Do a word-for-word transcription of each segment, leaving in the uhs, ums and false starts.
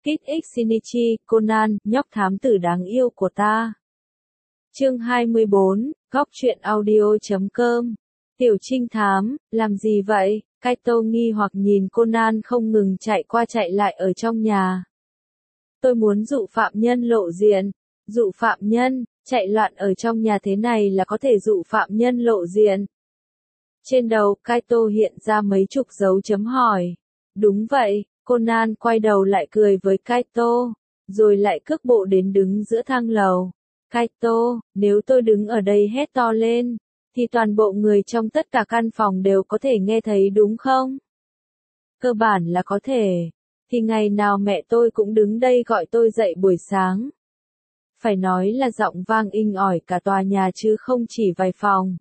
Kit X Shinichi, Conan, nhóc thám tử đáng yêu của ta. Chương hai mươi bốn, góc truyện audio chấm com. Tiểu trinh thám, làm gì vậy? Kaito nghi hoặc nhìn Conan không ngừng chạy qua chạy lại ở trong nhà. Tôi muốn dụ phạm nhân lộ diện. Dụ phạm nhân, chạy loạn ở trong nhà thế này là có thể dụ phạm nhân lộ diện. Trên đầu Kaito hiện ra mấy chục dấu chấm hỏi. Đúng vậy, Conan quay đầu lại cười với Kaito, rồi lại cước bộ đến đứng giữa thang lầu. Kaito, nếu tôi đứng ở đây hét to lên, thì toàn bộ người trong tất cả căn phòng đều có thể nghe thấy đúng không? Cơ bản là có thể. Thì ngày nào mẹ tôi cũng đứng đây gọi tôi dậy buổi sáng. Phải nói là giọng vang inh ỏi cả tòa nhà chứ không chỉ vài phòng.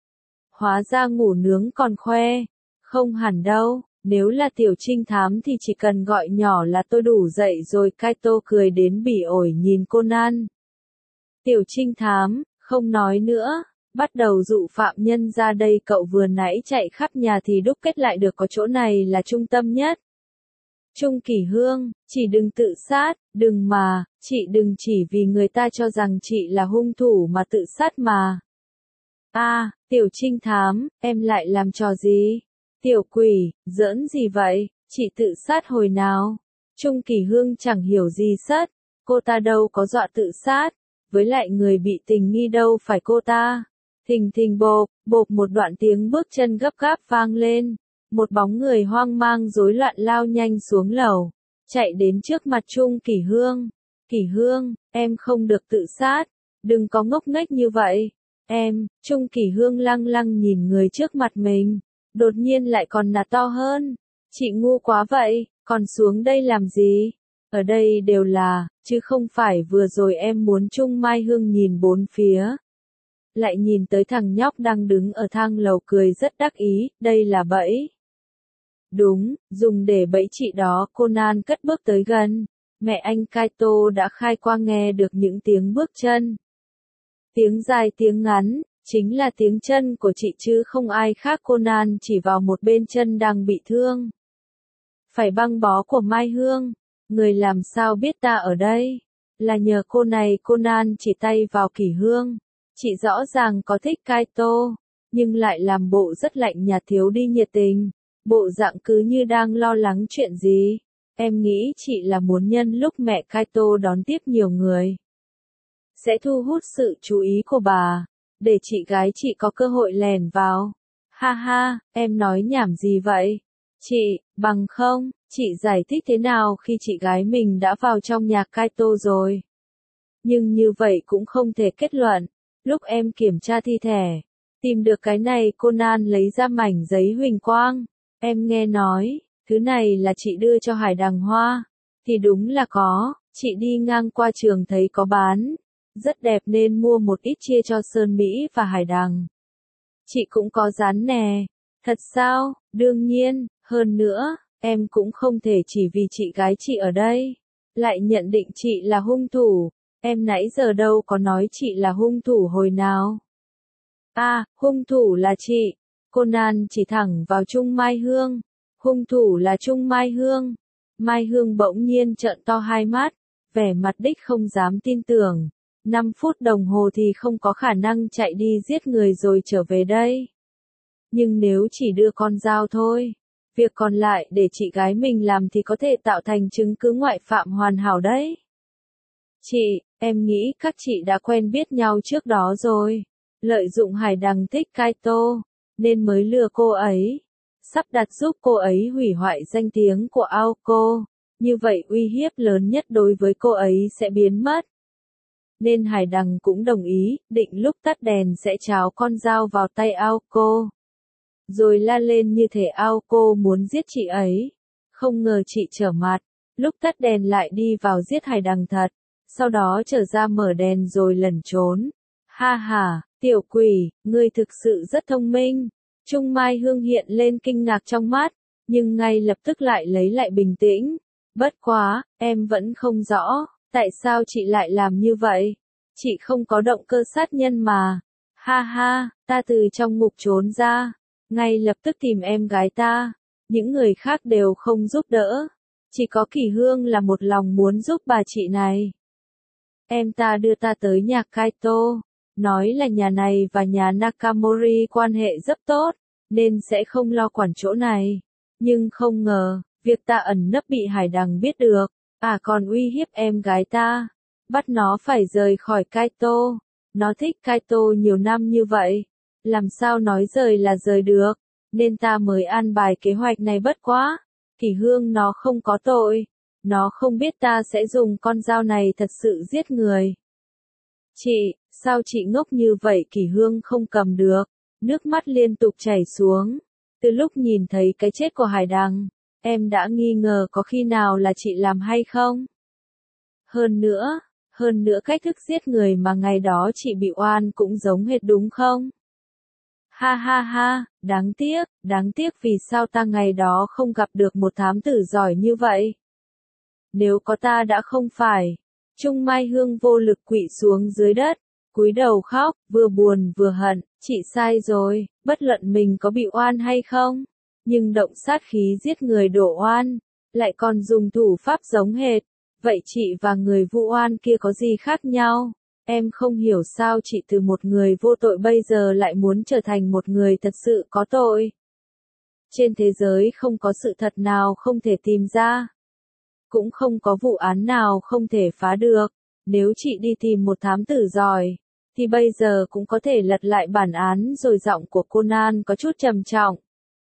Hóa ra ngủ nướng còn khoe. Không hẳn đâu, nếu là tiểu trinh thám thì chỉ cần gọi nhỏ là tôi đủ dậy rồi. Kaito cười đến bỉ ổi nhìn Conan. Tiểu trinh thám, không nói nữa, bắt đầu dụ phạm nhân ra đây. Cậu vừa nãy chạy khắp nhà thì đúc kết lại được có chỗ này là trung tâm nhất. Trung Kỷ Hương, chị đừng tự sát, đừng mà, chị đừng chỉ vì người ta cho rằng chị là hung thủ mà tự sát mà. A, à, tiểu trinh thám, em lại làm trò gì? Tiểu quỷ, giỡn gì vậy, chị tự sát hồi nào? Trung Kỷ Hương chẳng hiểu gì sất, cô ta đâu có dọa tự sát, với lại người bị tình nghi đâu phải cô ta. Thình thình bộp, bộp một đoạn tiếng bước chân gấp gáp vang lên. Một bóng người hoang mang rối loạn lao nhanh xuống lầu, chạy đến trước mặt Trung Kỷ Hương. Kỷ Hương, em không được tự sát, đừng có ngốc nghếch như vậy. Em, Trung Kỷ Hương lăng lăng nhìn người trước mặt mình, đột nhiên lại còn nạt to hơn. Chị ngu quá vậy, còn xuống đây làm gì? Ở đây đều là, chứ không phải vừa rồi em muốn. Trung Mai Hương nhìn bốn phía. Lại nhìn tới thằng nhóc đang đứng ở thang lầu cười rất đắc ý, đây là bẫy. Đúng, dùng để bẫy chị đó. Conan cất bước tới gần. Mẹ anh Kaito đã khai qua nghe được những tiếng bước chân. Tiếng dài tiếng ngắn, chính là tiếng chân của chị chứ không ai khác. Conan chỉ vào một bên chân đang bị thương. Phải băng bó của Mai Hương. Người làm sao biết ta ở đây? Là nhờ cô này. Conan chỉ tay vào Kỷ Hương. Chị rõ ràng có thích Kaito, nhưng lại làm bộ rất lạnh nhạt thiếu đi nhiệt tình. Bộ dạng cứ như đang lo lắng chuyện gì. Em nghĩ chị là muốn nhân lúc mẹ Kaito đón tiếp nhiều người, sẽ thu hút sự chú ý của bà, để chị gái chị có cơ hội lèn vào. Ha ha, em nói nhảm gì vậy? Chị, bằng không, chị giải thích thế nào khi chị gái mình đã vào trong nhà Kaito rồi? Nhưng như vậy cũng không thể kết luận. Lúc em kiểm tra thi thể, tìm được cái này. Conan lấy ra mảnh giấy huỳnh quang. Em nghe nói, thứ này là chị đưa cho Hải Đằng Hoa. Thì đúng là có, chị đi ngang qua trường thấy có bán. Rất đẹp nên mua một ít chia cho Sơn Mỹ và Hải Đằng. Chị cũng có dán nè. Thật sao? Đương nhiên, hơn nữa, em cũng không thể chỉ vì chị gái chị ở đây, lại nhận định chị là hung thủ. Em nãy giờ đâu có nói chị là hung thủ hồi nào. À, hung thủ là chị. Conan chỉ thẳng vào Trung Mai Hương. Hung thủ là Trung Mai Hương. Mai Hương bỗng nhiên trợn to hai mắt, vẻ mặt đích không dám tin tưởng. Năm phút đồng hồ thì không có khả năng chạy đi giết người rồi trở về đây. Nhưng nếu chỉ đưa con dao thôi, việc còn lại để chị gái mình làm thì có thể tạo thành chứng cứ ngoại phạm hoàn hảo đấy. Chị, em nghĩ các chị đã quen biết nhau trước đó rồi. Lợi dụng Hải Đằng thích Kaito, nên mới lừa cô ấy. Sắp đặt giúp cô ấy hủy hoại danh tiếng của Aoko. Như vậy uy hiếp lớn nhất đối với cô ấy sẽ biến mất. Nên Hải Đằng cũng đồng ý, định lúc tắt đèn sẽ tráo con dao vào tay Aoko. Rồi la lên như thể Aoko muốn giết chị ấy. Không ngờ chị trở mặt, lúc tắt đèn lại đi vào giết Hải Đằng thật. Sau đó trở ra mở đèn rồi lẩn trốn. Ha ha, tiểu quỷ, ngươi thực sự rất thông minh. Trung Mai Hương hiện lên kinh ngạc trong mắt, nhưng ngay lập tức lại lấy lại bình tĩnh. Bất quá, em vẫn không rõ, tại sao chị lại làm như vậy? Chị không có động cơ sát nhân mà. Ha ha, ta từ trong ngục trốn ra, ngay lập tức tìm em gái ta. Những người khác đều không giúp đỡ. Chỉ có Kỳ Hương là một lòng muốn giúp bà chị này. Em ta đưa ta tới nhà Kaito, nói là nhà này và nhà Nakamori quan hệ rất tốt, nên sẽ không lo quản chỗ này. Nhưng không ngờ, việc ta ẩn nấp bị Hải Đằng biết được, à còn uy hiếp em gái ta, bắt nó phải rời khỏi Kaito. Nó thích Kaito nhiều năm như vậy, làm sao nói rời là rời được, nên ta mới an bài kế hoạch này bất quá. Kỳ Hương nó không có tội, nó không biết ta sẽ dùng con dao này thật sự giết người. Chị, sao chị ngốc như vậy? Kỳ Hương không cầm được, nước mắt liên tục chảy xuống. Từ lúc nhìn thấy cái chết của Hải Đằng, em đã nghi ngờ có khi nào là chị làm hay không? Hơn nữa, hơn nữa cách thức giết người mà ngày đó chị bị oan cũng giống hệt đúng không? Ha ha ha, đáng tiếc, đáng tiếc vì sao ta ngày đó không gặp được một thám tử giỏi như vậy. Nếu có ta đã không phải. Trung Mai Hương vô lực quỵ xuống dưới đất, cúi đầu khóc, vừa buồn vừa hận, chị sai rồi, bất luận mình có bị oan hay không. Nhưng động sát khí giết người đổ oan, lại còn dùng thủ pháp giống hệt. Vậy chị và người vụ oan kia có gì khác nhau? Em không hiểu sao chị từ một người vô tội bây giờ lại muốn trở thành một người thật sự có tội. Trên thế giới không có sự thật nào không thể tìm ra. Cũng không có vụ án nào không thể phá được. Nếu chị đi tìm một thám tử giỏi, thì bây giờ cũng có thể lật lại bản án. Rồi giọng của Conan có chút trầm trọng.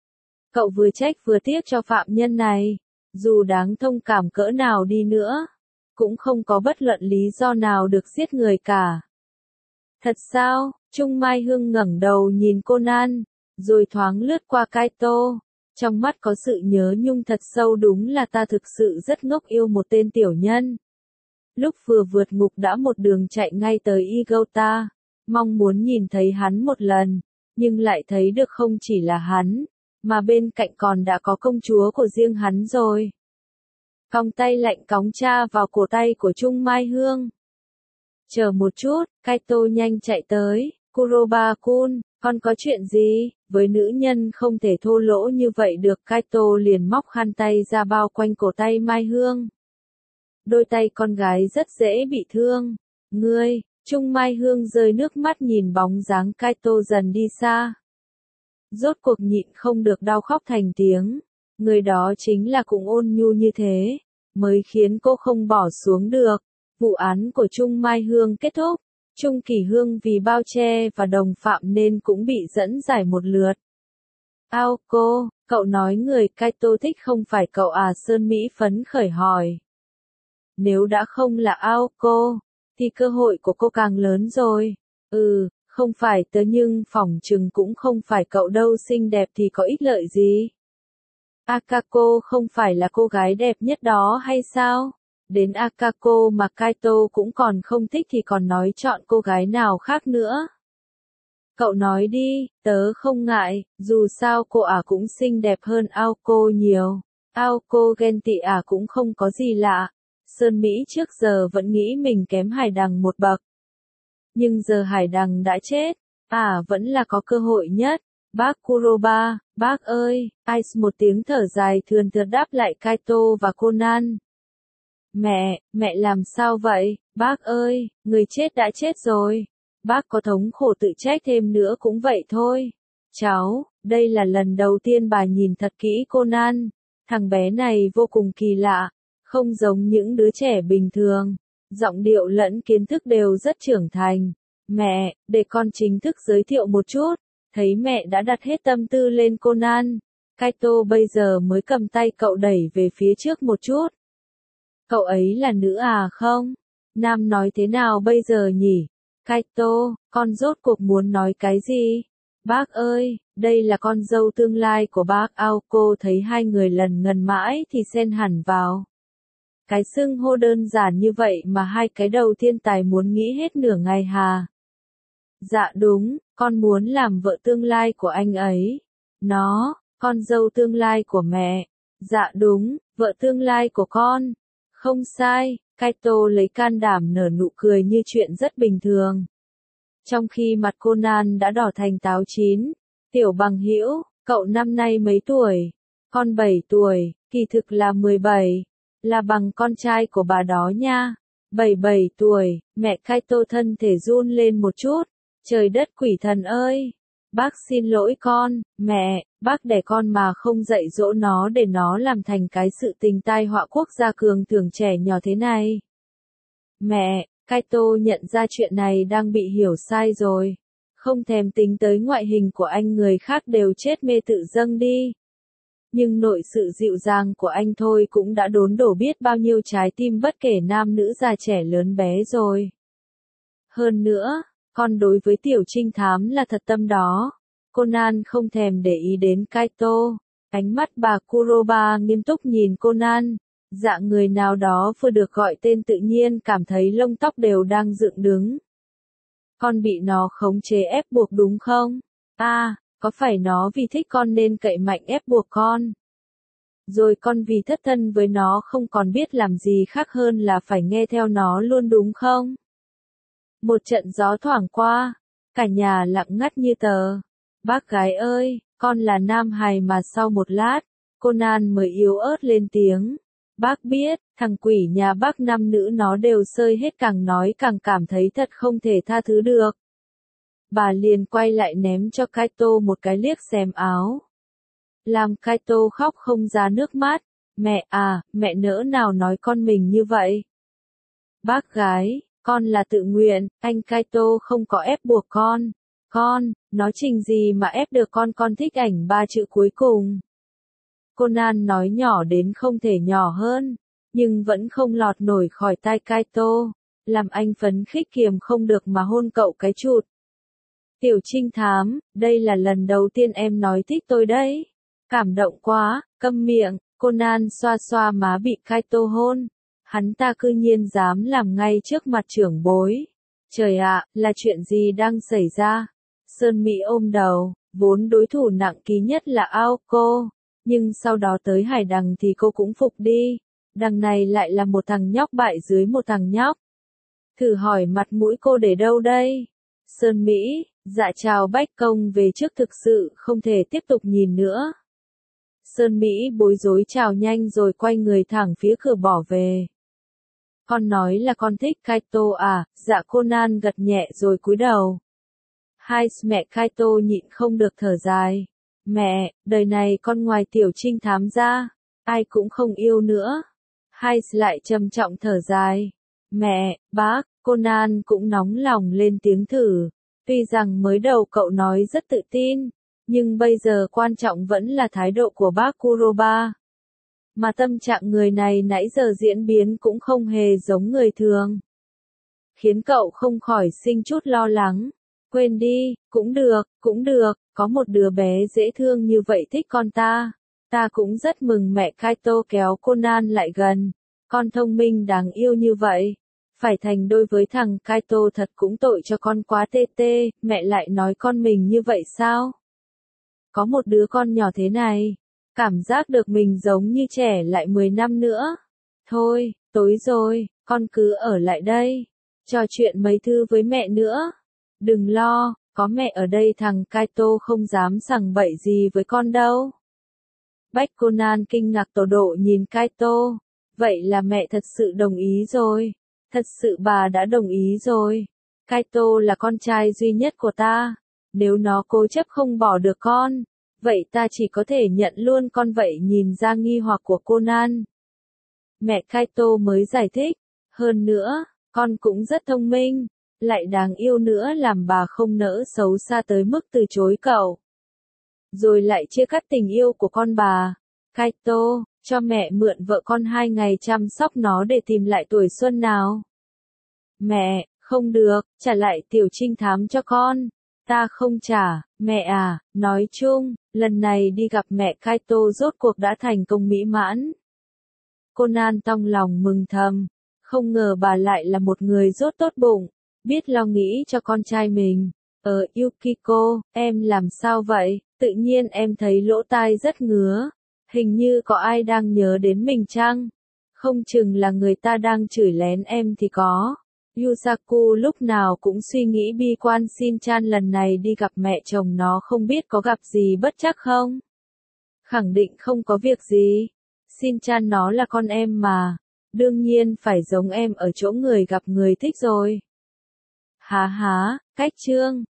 Cậu vừa trách vừa tiếc cho phạm nhân này. Dù đáng thông cảm cỡ nào đi nữa, cũng không có bất luận lý do nào được giết người cả. Thật sao? Trung Mai Hương ngẩng đầu nhìn Conan, rồi thoáng lướt qua Kaito. Trong mắt có sự nhớ nhung thật sâu, đúng là ta thực sự rất ngốc yêu một tên tiểu nhân. Lúc vừa vượt ngục đã một đường chạy ngay tới Igota, mong muốn nhìn thấy hắn một lần, nhưng lại thấy được không chỉ là hắn, mà bên cạnh còn đã có công chúa của riêng hắn rồi. Còng tay lạnh cóng tra vào cổ tay của Trung Mai Hương. Chờ một chút, Kaito nhanh chạy tới, Kuroba-kun, con có chuyện gì? Với nữ nhân không thể thô lỗ như vậy được. Kaito liền móc khăn tay ra bao quanh cổ tay Mai Hương. Đôi tay con gái rất dễ bị thương. Ngươi, Trung Mai Hương rơi nước mắt nhìn bóng dáng Kaito dần đi xa. Rốt cuộc nhịn không được đau khóc thành tiếng. Người đó chính là cũng ôn nhu như thế, mới khiến cô không bỏ xuống được. Vụ án của Trung Mai Hương kết thúc. Trung Kỳ Hương vì bao che và đồng phạm nên cũng bị dẫn giải một lượt. Ao cô, cậu nói người Kaito thích không phải cậu à? Sơn Mỹ phấn khởi hỏi. Nếu đã không là Ao cô, thì cơ hội của cô càng lớn rồi. Ừ, không phải tớ nhưng phỏng chừng cũng không phải cậu đâu. Xinh đẹp thì có ích lợi gì? Akako không phải là cô gái đẹp nhất đó hay sao? Đến Akako mà Kaito cũng còn không thích thì còn nói chọn cô gái nào khác nữa. Cậu nói đi, tớ không ngại, dù sao cô ả cũng xinh đẹp hơn Aoko nhiều. Aoko ghen tị ả cũng không có gì lạ. Sơn Mỹ trước giờ vẫn nghĩ mình kém Hải Đằng một bậc. Nhưng giờ Hải Đằng đã chết, ả vẫn là có cơ hội nhất. Bác Kuroba, bác ơi, Ice một tiếng thở dài thườn thượt đáp lại Kaito và Conan. Mẹ, mẹ làm sao vậy? Bác ơi, người chết đã chết rồi. Bác có thống khổ tự trách thêm nữa cũng vậy thôi. Cháu, đây là lần đầu tiên bà nhìn thật kỹ Conan. Thằng bé này vô cùng kỳ lạ, không giống những đứa trẻ bình thường. Giọng điệu lẫn kiến thức đều rất trưởng thành. Mẹ, để con chính thức giới thiệu một chút. Thấy mẹ đã đặt hết tâm tư lên Conan, Kaito bây giờ mới cầm tay cậu đẩy về phía trước một chút. Cậu ấy là nữ à không? Nam nói thế nào bây giờ nhỉ? Kaito, con rốt cuộc muốn nói cái gì? Bác ơi, đây là con dâu tương lai của bác. Aoko thấy hai người lần ngần mãi thì xen hẳn vào. Cái xưng hô đơn giản như vậy mà hai cái đầu thiên tài muốn nghĩ hết nửa ngày hà. Dạ đúng, con muốn làm vợ tương lai của anh ấy. Nó, con dâu tương lai của mẹ. Dạ đúng, vợ tương lai của con. Không sai, Kaito lấy can đảm nở nụ cười như chuyện rất bình thường. Trong khi mặt Conan đã đỏ thành táo chín. Tiểu bằng hữu, cậu năm nay mấy tuổi? Con bảy tuổi, kỳ thực là mười bảy. là bằng con trai của bà đó nha. Bảy bảy tuổi, mẹ Kaito thân thể run lên một chút. Trời đất quỷ thần ơi! Bác xin lỗi con, mẹ, bác đẻ con mà không dạy dỗ nó để nó làm thành cái sự tình tai họa quốc gia cường thưởng trẻ nhỏ thế này. Mẹ, Kaito nhận ra chuyện này đang bị hiểu sai rồi. Không thèm tính tới ngoại hình của anh, người khác đều chết mê tự dâng đi. Nhưng nội sự dịu dàng của anh thôi cũng đã đốn đổ biết bao nhiêu trái tim bất kể nam nữ già trẻ lớn bé rồi. Hơn nữa, con đối với tiểu trinh thám là thật tâm đó. Conan không thèm để ý đến Kaito. Ánh mắt bà Kuroba nghiêm túc nhìn Conan. Dạng người nào đó vừa được gọi tên tự nhiên cảm thấy lông tóc đều đang dựng đứng. Con bị nó khống chế ép buộc đúng không? À, có phải nó vì thích con nên cậy mạnh ép buộc con? Rồi con vì thất thân với nó không còn biết làm gì khác hơn là phải nghe theo nó luôn đúng không? Một trận gió thoảng qua, cả nhà lặng ngắt như tờ. Bác gái ơi, con là nam hài mà. Sau một lát, Conan mới yếu ớt lên tiếng. Bác biết, thằng quỷ nhà bác nam nữ nó đều sơi hết, càng nói càng cảm thấy thật không thể tha thứ được. Bà liền quay lại ném cho Kaito một cái liếc xém áo. Làm Kaito khóc không ra nước mắt. Mẹ à, mẹ nỡ nào nói con mình như vậy. Bác gái, con là tự nguyện, anh Kaito không có ép buộc con. Con, nó trình gì mà ép được con, con thích ảnh ba chữ cuối cùng. Conan nói nhỏ đến không thể nhỏ hơn, nhưng vẫn không lọt nổi khỏi tai Kaito, làm anh phấn khích kiềm không được mà hôn cậu cái chụt. Tiểu trinh thám, đây là lần đầu tiên em nói thích tôi đấy. Cảm động quá, câm miệng. Conan xoa xoa má bị Kaito hôn. Hắn ta cư nhiên dám làm ngay trước mặt trưởng bối. Trời ạ, là chuyện gì đang xảy ra? Sơn Mỹ ôm đầu, vốn đối thủ nặng ký nhất là Aoko, nhưng sau đó tới Hải Đằng thì cô cũng phục đi. Đằng này lại là một thằng nhóc bại dưới một thằng nhóc. Thử hỏi mặt mũi cô để đâu đây? Sơn Mỹ, dạ chào Bách Công về trước, thực sự không thể tiếp tục nhìn nữa. Sơn Mỹ bối rối chào nhanh rồi quay người thẳng phía cửa bỏ về. Con nói là con thích Kaito à? Dạ. Conan gật nhẹ rồi cúi đầu. Hai mẹ Kaito nhịn không được thở dài. Mẹ, đời này con ngoài tiểu trinh thám ra, ai cũng không yêu nữa. Hai lại trầm trọng thở dài. Mẹ, bác, Conan cũng nóng lòng lên tiếng thử. Tuy rằng mới đầu cậu nói rất tự tin, nhưng bây giờ quan trọng vẫn là thái độ của bác Kuroba. Mà tâm trạng người này nãy giờ diễn biến cũng không hề giống người thường. Khiến cậu không khỏi sinh chút lo lắng. Quên đi, cũng được, cũng được, có một đứa bé dễ thương như vậy thích con ta. Ta cũng rất mừng. Mẹ Kaito kéo Conan lại gần. Con thông minh đáng yêu như vậy. Phải thành đôi với thằng Kaito thật cũng tội cho con quá tê tê. Mẹ lại nói con mình như vậy sao? Có một đứa con nhỏ thế này. Cảm giác được mình giống như trẻ lại mười năm nữa. Thôi, tối rồi, con cứ ở lại đây. Trò chuyện mấy thư với mẹ nữa. Đừng lo, có mẹ ở đây thằng Kaito không dám sằng bậy gì với con đâu. Bách Conan kinh ngạc tột độ nhìn Kaito. Vậy là mẹ thật sự đồng ý rồi. Thật sự bà đã đồng ý rồi. Kaito là con trai duy nhất của ta. Nếu nó cố chấp không bỏ được con, vậy ta chỉ có thể nhận luôn con. Vậy nhìn ra nghi hoặc của Conan, mẹ Kaito mới giải thích. Hơn nữa, con cũng rất thông minh, lại đáng yêu nữa, làm bà không nỡ xấu xa tới mức từ chối cậu. Rồi lại chia cắt tình yêu của con bà. Kaito, cho mẹ mượn vợ con hai ngày chăm sóc nó để tìm lại tuổi xuân nào. Mẹ, không được, trả lại tiểu trinh thám cho con. Ta không trả, mẹ à. Nói chung, lần này đi gặp mẹ Kaito rốt cuộc đã thành công mỹ mãn. Conan trong lòng mừng thầm, không ngờ bà lại là một người rốt tốt bụng, biết lo nghĩ cho con trai mình. Ờ Yukiko, em làm sao vậy? Tự nhiên em thấy lỗ tai rất ngứa. Hình như có ai đang nhớ đến mình chăng? Không chừng là người ta đang chửi lén em thì có. Yusaku lúc nào cũng suy nghĩ bi quan. Shin-chan lần này đi gặp mẹ chồng nó không biết có gặp gì bất trắc không? Khẳng định không có việc gì. Xin chan nó là con em mà. Đương nhiên phải giống em ở chỗ người gặp người thích rồi. Há há, cách chương.